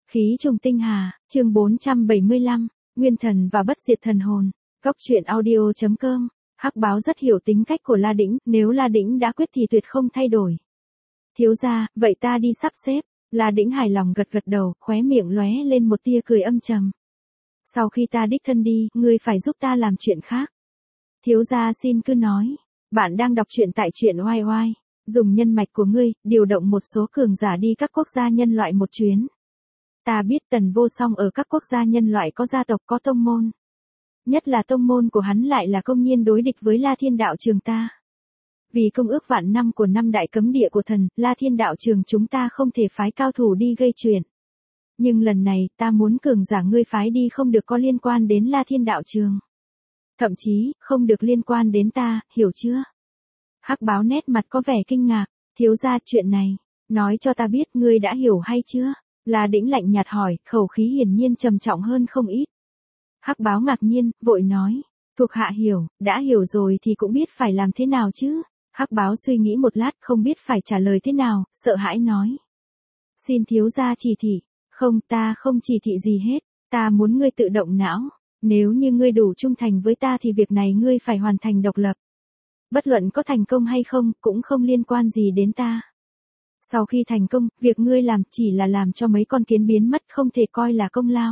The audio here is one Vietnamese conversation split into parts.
Khí trùng tinh hà, chương 475, Nguyên thần và bất diệt thần hồn. Góc truyện audio.com. Hắc báo rất hiểu tính cách của La Đĩnh, nếu La Đĩnh đã quyết thì tuyệt không thay đổi. Thiếu gia, vậy ta đi sắp xếp. La Đĩnh hài lòng gật gật đầu, khóe miệng lóe lên một tia cười âm trầm. Sau khi ta đích thân đi, ngươi phải giúp ta làm chuyện khác. Thiếu gia xin cứ nói. Bạn đang đọc truyện tại truyện oai oai. Dùng nhân mạch của ngươi, điều động một số cường giả đi các quốc gia nhân loại một chuyến. Ta biết Tần Vô Song ở các quốc gia nhân loại có gia tộc có tông môn. Nhất là tông môn của hắn lại là công nhiên đối địch với La Thiên Đạo Trường ta. Vì công ước vạn năm của năm đại cấm địa của thần, La Thiên Đạo Trường chúng ta không thể phái cao thủ đi gây chuyện. Nhưng lần này, ta muốn cường giả ngươi phái đi không được có liên quan đến La Thiên Đạo Trường. Thậm chí, không được liên quan đến ta, hiểu chưa? Hắc báo nét mặt có vẻ kinh ngạc, thiếu gia chuyện này, nói cho ta biết ngươi đã hiểu hay chưa? La Đĩnh lạnh nhạt hỏi, khẩu khí hiển nhiên trầm trọng hơn không ít. Hắc báo ngạc nhiên, vội nói, thuộc hạ hiểu, đã hiểu rồi thì cũng biết phải làm thế nào chứ. Hắc báo suy nghĩ một lát không biết phải trả lời thế nào, sợ hãi nói. Xin thiếu gia chỉ thị, không ta không chỉ thị gì hết, ta muốn ngươi tự động não, nếu như ngươi đủ trung thành với ta thì việc này ngươi phải hoàn thành độc lập. Bất luận có thành công hay không, cũng không liên quan gì đến ta. Sau khi thành công, việc ngươi làm chỉ là làm cho mấy con kiến biến mất không thể coi là công lao.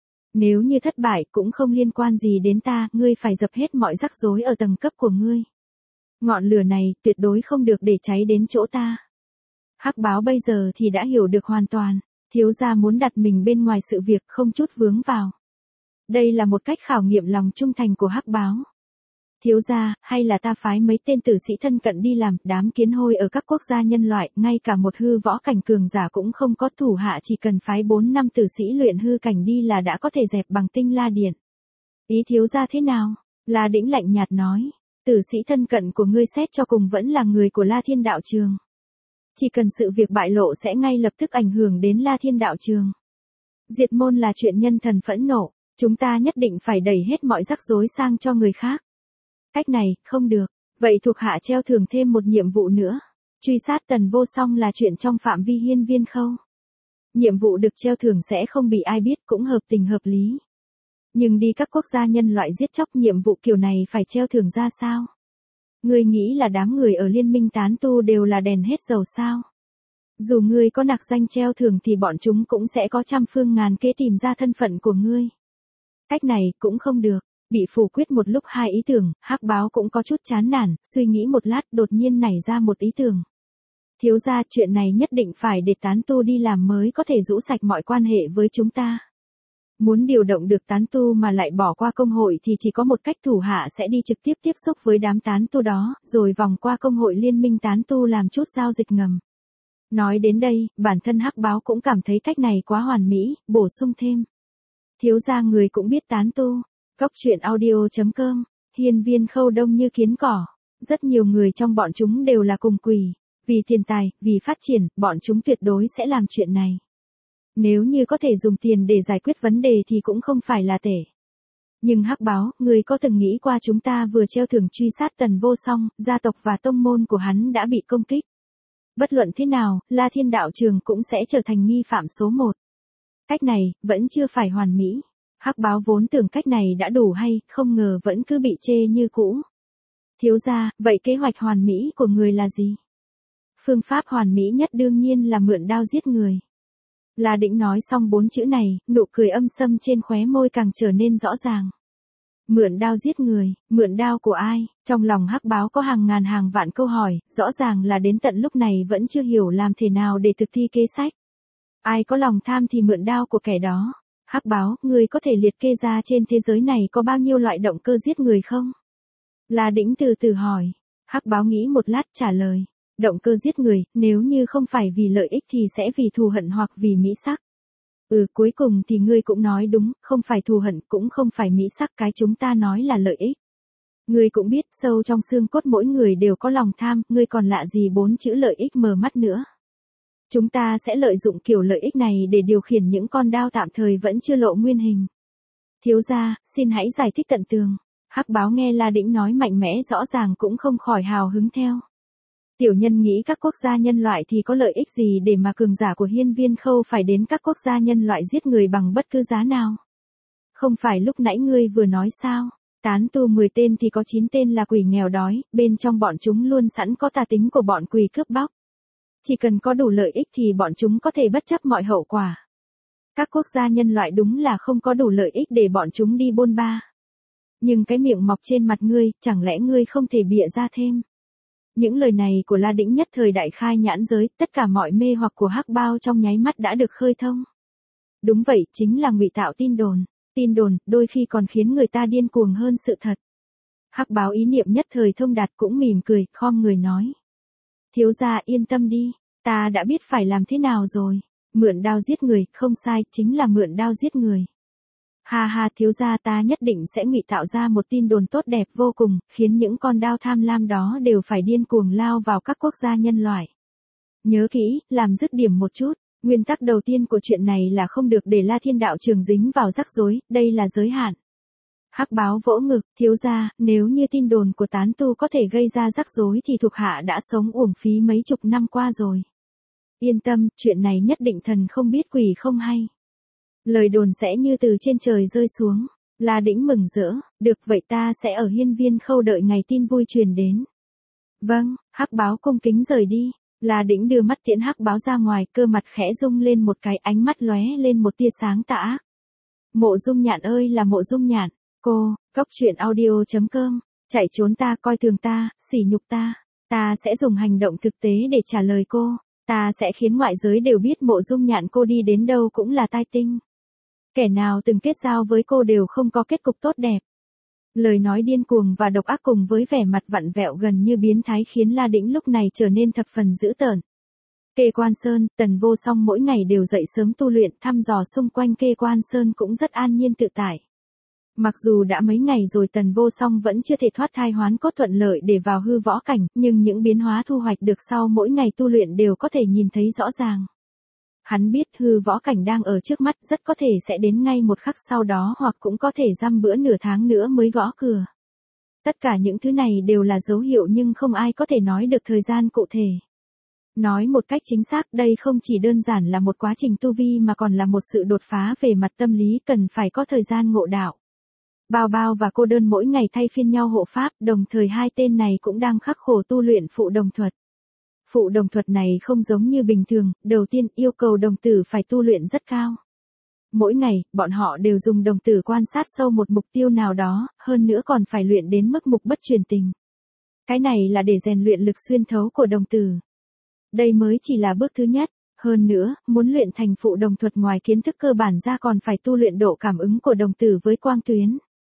Nếu như thất bại cũng không liên quan gì đến ta, ngươi phải dập hết mọi rắc rối ở tầng cấp của ngươi. Ngọn lửa này tuyệt đối không được để cháy đến chỗ ta. Hắc báo bây giờ thì đã hiểu được hoàn toàn, thiếu gia muốn đặt mình bên ngoài sự việc không chút vướng vào. Đây là một cách khảo nghiệm lòng trung thành của Hắc báo. Thiếu gia, hay là ta phái mấy tên tử sĩ thân cận đi làm, đám kiến hôi ở các quốc gia nhân loại, ngay cả một hư võ cảnh cường giả cũng không có, thủ hạ chỉ cần phái 4 năm tử sĩ luyện hư cảnh đi là đã có thể dẹp bằng tinh la điện. Ý thiếu gia thế nào? La Đĩnh lạnh nhạt nói, tử sĩ thân cận của ngươi xét cho cùng vẫn là người của La Thiên Đạo Trường. Chỉ cần sự việc bại lộ sẽ ngay lập tức ảnh hưởng đến La Thiên Đạo Trường. Diệt môn là chuyện nhân thần phẫn nộ, chúng ta nhất định phải đẩy hết mọi rắc rối sang cho người khác. Cách này, không được, vậy thuộc hạ treo thưởng thêm một nhiệm vụ nữa. Truy sát Tần Vô Song là chuyện trong phạm vi hiên viên khâu. Nhiệm vụ được treo thưởng sẽ không bị ai biết, cũng hợp tình hợp lý. Nhưng đi các quốc gia nhân loại giết chóc, nhiệm vụ kiểu này phải treo thưởng ra sao? Ngươi nghĩ là đám người ở liên minh tán tu đều là đèn hết dầu sao? Dù ngươi có nặc danh treo thưởng thì bọn chúng cũng sẽ có trăm phương ngàn kế tìm ra thân phận của ngươi. Cách này cũng không được. Bị phủ quyết một lúc hai ý tưởng, Hắc báo cũng có chút chán nản, suy nghĩ một lát đột nhiên nảy ra một ý tưởng. Thiếu gia, chuyện này nhất định phải để tán tu đi làm mới có thể rũ sạch mọi quan hệ với chúng ta. Muốn điều động được tán tu mà lại bỏ qua công hội thì chỉ có một cách, thủ hạ sẽ đi trực tiếp tiếp xúc với đám tán tu đó, rồi vòng qua công hội liên minh tán tu làm chút giao dịch ngầm. Nói đến đây, bản thân Hắc báo cũng cảm thấy cách này quá hoàn mỹ, bổ sung thêm. Thiếu gia người cũng biết tán tu. Góc truyện audio.com, hiên viên khâu đông như kiến cỏ. Rất nhiều người trong bọn chúng đều là cùng quỷ. Vì tiền tài, vì phát triển, bọn chúng tuyệt đối sẽ làm chuyện này. Nếu như có thể dùng tiền để giải quyết vấn đề thì cũng không phải là tệ. Nhưng Hắc báo, người có từng nghĩ qua chúng ta vừa treo thưởng truy sát Tần Vô Song, gia tộc và tông môn của hắn đã bị công kích. Bất luận thế nào, La Thiên Đạo Trường cũng sẽ trở thành nghi phạm số 1. Cách này, vẫn chưa phải hoàn mỹ. Hắc báo vốn tưởng cách này đã đủ hay, không ngờ vẫn cứ bị chê như cũ. Thiếu gia, vậy kế hoạch hoàn mỹ của người là gì? Phương pháp hoàn mỹ nhất đương nhiên là mượn đao giết người. La Đĩnh nói xong 4 chữ này, nụ cười âm sâm trên khóe môi càng trở nên rõ ràng. Mượn đao giết người, mượn đao của ai? Trong lòng Hắc báo có hàng ngàn hàng vạn câu hỏi, rõ ràng là đến tận lúc này vẫn chưa hiểu làm thế nào để thực thi kế sách. Ai có lòng tham thì mượn đao của kẻ đó. Hắc báo, người có thể liệt kê ra trên thế giới này có bao nhiêu loại động cơ giết người không? La Đĩnh từ từ hỏi. Hắc báo nghĩ một lát trả lời. Động cơ giết người, nếu như không phải vì lợi ích thì sẽ vì thù hận hoặc vì mỹ sắc. Cuối cùng thì ngươi cũng nói đúng, không phải thù hận cũng không phải mỹ sắc, cái chúng ta nói là lợi ích. Ngươi cũng biết sâu trong xương cốt mỗi người đều có lòng tham, ngươi còn lạ gì 4 chữ lợi ích mờ mắt nữa. Chúng ta sẽ lợi dụng kiểu lợi ích này để điều khiển những con đao tạm thời vẫn chưa lộ nguyên hình. Thiếu gia, xin hãy giải thích tận tường. Hắc báo nghe La Đĩnh nói mạnh mẽ rõ ràng cũng không khỏi hào hứng theo. Tiểu nhân nghĩ các quốc gia nhân loại thì có lợi ích gì để mà cường giả của Hiên Viên Khâu phải đến các quốc gia nhân loại giết người bằng bất cứ giá nào. Không phải lúc nãy ngươi vừa nói sao, tán tu 10 tên thì có 9 tên là quỷ nghèo đói, bên trong bọn chúng luôn sẵn có tà tính của bọn quỷ cướp bóc. Chỉ cần có đủ lợi ích thì bọn chúng có thể bất chấp mọi hậu quả. Các quốc gia nhân loại đúng là không có đủ lợi ích để bọn chúng đi bôn ba. Nhưng cái miệng mọc trên mặt ngươi, chẳng lẽ ngươi không thể bịa ra thêm? Những lời này của La Đĩnh nhất thời đại khai nhãn giới, tất cả mọi mê hoặc của Hắc Bao trong nháy mắt đã được khơi thông. Đúng vậy, chính là ngụy tạo tin đồn. Tin đồn, đôi khi còn khiến người ta điên cuồng hơn sự thật. Hắc Báo ý niệm nhất thời thông đạt cũng mỉm cười, khom người nói. Thiếu gia yên tâm đi, ta đã biết phải làm thế nào rồi. Mượn đao giết người, không sai, chính là mượn đao giết người. Ha ha, thiếu gia, ta nhất định sẽ ngụy tạo ra một tin đồn tốt đẹp vô cùng, khiến những con đao tham lam đó đều phải điên cuồng lao vào các quốc gia nhân loại. Nhớ kỹ, làm dứt điểm một chút, nguyên tắc đầu tiên của chuyện này là không được để La Thiên đạo trường dính vào rắc rối, đây là giới hạn. Hắc Báo vỗ ngực, thiếu gia, nếu như tin đồn của tán tu có thể gây ra rắc rối thì thuộc hạ đã sống uổng phí mấy chục năm qua rồi. Yên tâm, chuyện này nhất định thần không biết quỷ không hay. Lời đồn sẽ như từ trên trời rơi xuống. La Đĩnh mừng rỡ, được vậy ta sẽ ở Hiên Viên Khâu đợi ngày tin vui truyền đến. Vâng, Hắc Báo cung kính rời đi. La Đĩnh đưa mắt tiễn Hắc Báo ra ngoài, cơ mặt khẽ rung lên một cái, ánh mắt lóe lên một tia sáng tà ác. Mộ Dung Nhạn ơi là Mộ Dung Nhạn, cô, cốc truyện audio.com, chạy trốn ta, coi thường ta, sỉ nhục ta sẽ dùng hành động thực tế để trả lời cô, ta sẽ khiến ngoại giới đều biết Mộ Dung Nhạn cô đi đến đâu cũng là tai tinh. Kẻ nào từng kết giao với cô đều không có kết cục tốt đẹp. Lời nói điên cuồng và độc ác cùng với vẻ mặt vặn vẹo gần như biến thái khiến La Đĩnh lúc này trở nên thập phần dữ tợn. Kê Quan Sơn, Tần Vô Song mỗi ngày đều dậy sớm tu luyện, thăm dò xung quanh Kê Quan Sơn cũng rất an nhiên tự tại. Mặc dù đã mấy ngày rồi Tần Vô Song vẫn chưa thể thoát thai hoán cốt thuận lợi để vào hư võ cảnh, nhưng những biến hóa thu hoạch được sau mỗi ngày tu luyện đều có thể nhìn thấy rõ ràng. Hắn biết hư võ cảnh đang ở trước mắt, rất có thể sẽ đến ngay một khắc sau đó, hoặc cũng có thể dăm bữa nửa tháng nữa mới gõ cửa. Tất cả những thứ này đều là dấu hiệu nhưng không ai có thể nói được thời gian cụ thể. Nói một cách chính xác, đây không chỉ đơn giản là một quá trình tu vi mà còn là một sự đột phá về mặt tâm lý, cần phải có thời gian ngộ đạo. Bao Bao và Cô Đơn mỗi ngày thay phiên nhau hộ pháp, đồng thời hai tên này cũng đang khắc khổ tu luyện phụ đồng thuật. Phụ đồng thuật này không giống như bình thường, đầu tiên yêu cầu đồng tử phải tu luyện rất cao. Mỗi ngày, bọn họ đều dùng đồng tử quan sát sâu một mục tiêu nào đó, hơn nữa còn phải luyện đến mức mục bất truyền tình. Cái này là để rèn luyện lực xuyên thấu của đồng tử. Đây mới chỉ là bước thứ nhất, hơn nữa, muốn luyện thành phụ đồng thuật ngoài kiến thức cơ bản ra còn phải tu luyện độ cảm ứng của đồng tử với quang tuyến.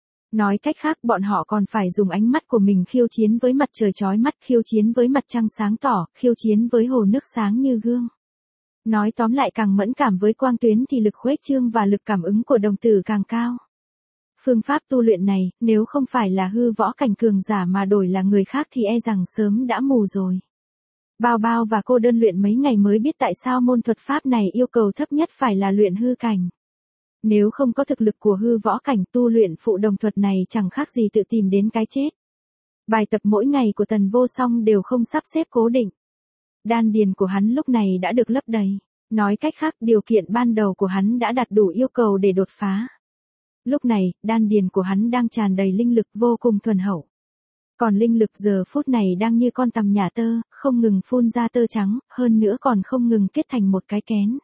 Nói cách khác, bọn họ còn phải dùng ánh mắt của mình khiêu chiến với mặt trời chói mắt, khiêu chiến với mặt trăng sáng tỏ, khiêu chiến với hồ nước sáng như gương. Nói tóm lại, càng mẫn cảm với quang tuyến thì lực khuếch trương và lực cảm ứng của đồng tử càng cao. Phương pháp tu luyện này, nếu không phải là hư võ cảnh cường giả mà đổi là người khác thì e rằng sớm đã mù rồi. Bao Bao và Cô Đơn luyện mấy ngày mới biết tại sao môn thuật pháp này yêu cầu thấp nhất phải là luyện hư cảnh. Nếu không có thực lực của hư võ cảnh, tu luyện phụ đồng thuật này chẳng khác gì tự tìm đến cái chết. Bài tập mỗi ngày của Tần Vô Song đều không sắp xếp cố định. Đan điền của hắn lúc này đã được lấp đầy. Nói cách khác, điều kiện ban đầu của hắn đã đạt đủ yêu cầu để đột phá. Lúc này, đan điền của hắn đang tràn đầy linh lực vô cùng thuần hậu. Còn linh lực giờ phút này đang như con tằm nhả tơ, không ngừng phun ra tơ trắng, hơn nữa còn không ngừng kết thành một cái kén.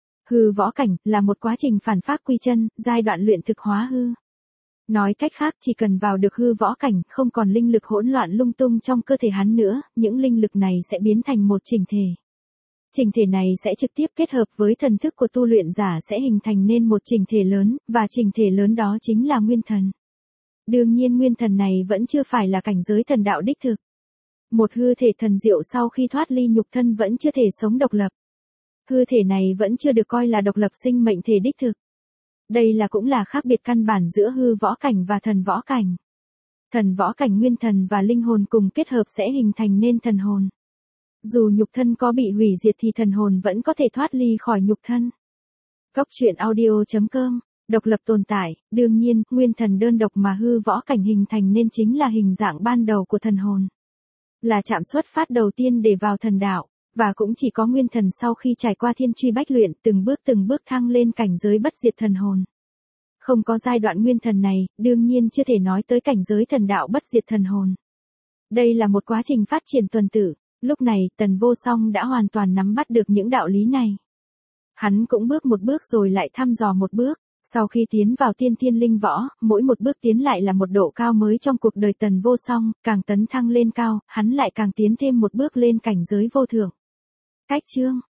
Hư võ cảnh là một quá trình phản pháp quy chân, giai đoạn luyện thực hóa hư. Nói cách khác, chỉ cần vào được hư võ cảnh, không còn linh lực hỗn loạn lung tung trong cơ thể hắn nữa, những linh lực này sẽ biến thành một chỉnh thể. Chỉnh thể này sẽ trực tiếp kết hợp với thần thức của tu luyện giả sẽ hình thành nên một chỉnh thể lớn, và chỉnh thể lớn đó chính là nguyên thần. Đương nhiên nguyên thần này vẫn chưa phải là cảnh giới thần đạo đích thực. Một hư thể thần diệu sau khi thoát ly nhục thân vẫn chưa thể sống độc lập. Hư thể này vẫn chưa được coi là độc lập sinh mệnh thể đích thực. Đây cũng là khác biệt căn bản giữa hư võ cảnh và thần võ cảnh. Thần võ cảnh nguyên thần và linh hồn cùng kết hợp sẽ hình thành nên thần hồn. Dù nhục thân có bị hủy diệt thì thần hồn vẫn có thể thoát ly khỏi nhục thân. Cốc truyện audio.com, độc lập tồn tại, đương nhiên, nguyên thần đơn độc mà hư võ cảnh hình thành nên chính là hình dạng ban đầu của thần hồn. là chạm xuất phát đầu tiên để vào thần đạo, và cũng chỉ có nguyên thần sau khi trải qua thiên truy bách luyện từng bước thăng lên cảnh giới bất diệt thần hồn. Không có giai đoạn nguyên thần này, đương nhiên chưa thể nói tới cảnh giới thần đạo bất diệt thần hồn. Đây là một quá trình phát triển tuần tự, lúc này Tần Vô Song đã hoàn toàn nắm bắt được những đạo lý này. Hắn cũng bước một bước rồi lại thăm dò một bước, sau khi tiến vào tiên thiên linh võ, mỗi một bước tiến lại là một độ cao mới trong cuộc đời Tần Vô Song, càng tấn thăng lên cao, hắn lại càng tiến thêm một bước lên cảnh giới vô thượng. Cách chương